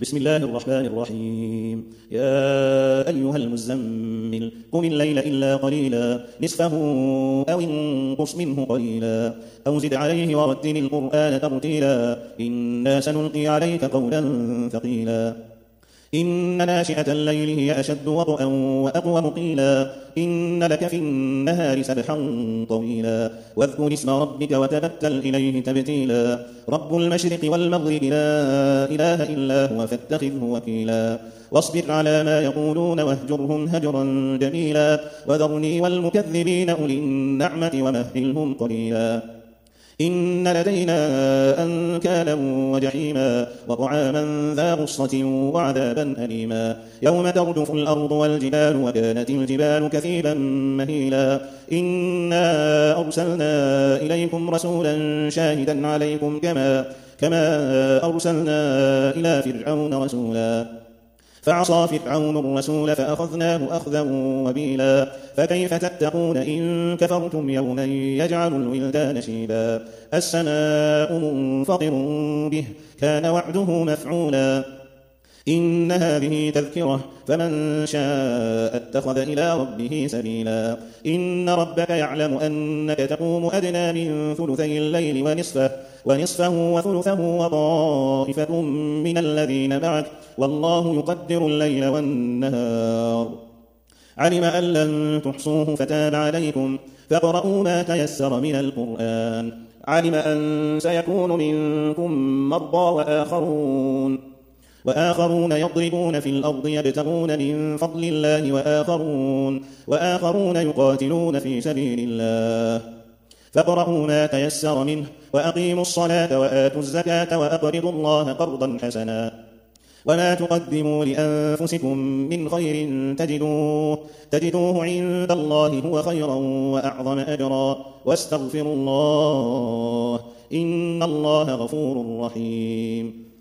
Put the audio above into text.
بسم الله الرحمن الرحيم. يا أيها المزمل قم الليل إلا قليلا نصفه أو انقص منه قليلا أو زد عليه ورتل القرآن ترتيلا إنا سنلقي عليك قولا ثقيلا إن ناشئة الليل هي أشد وطئا وأقوم قيلا إن لك في النهار سبحا طويلا واذكر اسم ربك وتبتل إليه تبتيلا رب المشرق والمغرب لا إله إلا هو فاتخذه وكيلا واصبر على ما يقولون واهجرهم هجرا جميلا وذرني والمكذبين أولي النعمة ومهلهم قليلا إن لدينا أنكالا وجحيما وطعاما ذا غصة وعذابا أليما يوم ترجف الأرض والجبال وكانت الجبال كثيبا مهيلا إنا أرسلنا إليكم رسولا شاهدا عليكم كما أرسلنا إلى فرعون رسولا فعصى فرعون الرسول فأخذناه أخذا وبيلا فكيف تتقون إن كفرتم يوما يجعل الولدان شيبا السماء منفطر به كان وعده مفعولا إن هذه تذكرة فمن شاء اتخذ إلى ربه سبيلا إن ربك يعلم أنك تقوم أدنى من ثلثي الليل ونصفه وثلثه وطائفة من الذين معك والله يقدر الليل والنهار علم أن لن تحصوه فتاب عليكم فاقرؤوا ما تيسر من القرآن علم أن سيكون منكم مرضى وآخرون يضربون في الأرض يبتغون من فضل الله وآخرون يقاتلون في سبيل الله فاقرؤوا ما تيسر منه وأقيموا الصلاة وآتوا الزكاة وأقرضوا الله قرضا حسنا وما تقدموا لأنفسكم من خير تجدوه عند الله هو خيرا وأعظم أجرا واستغفروا الله إن الله غفور رحيم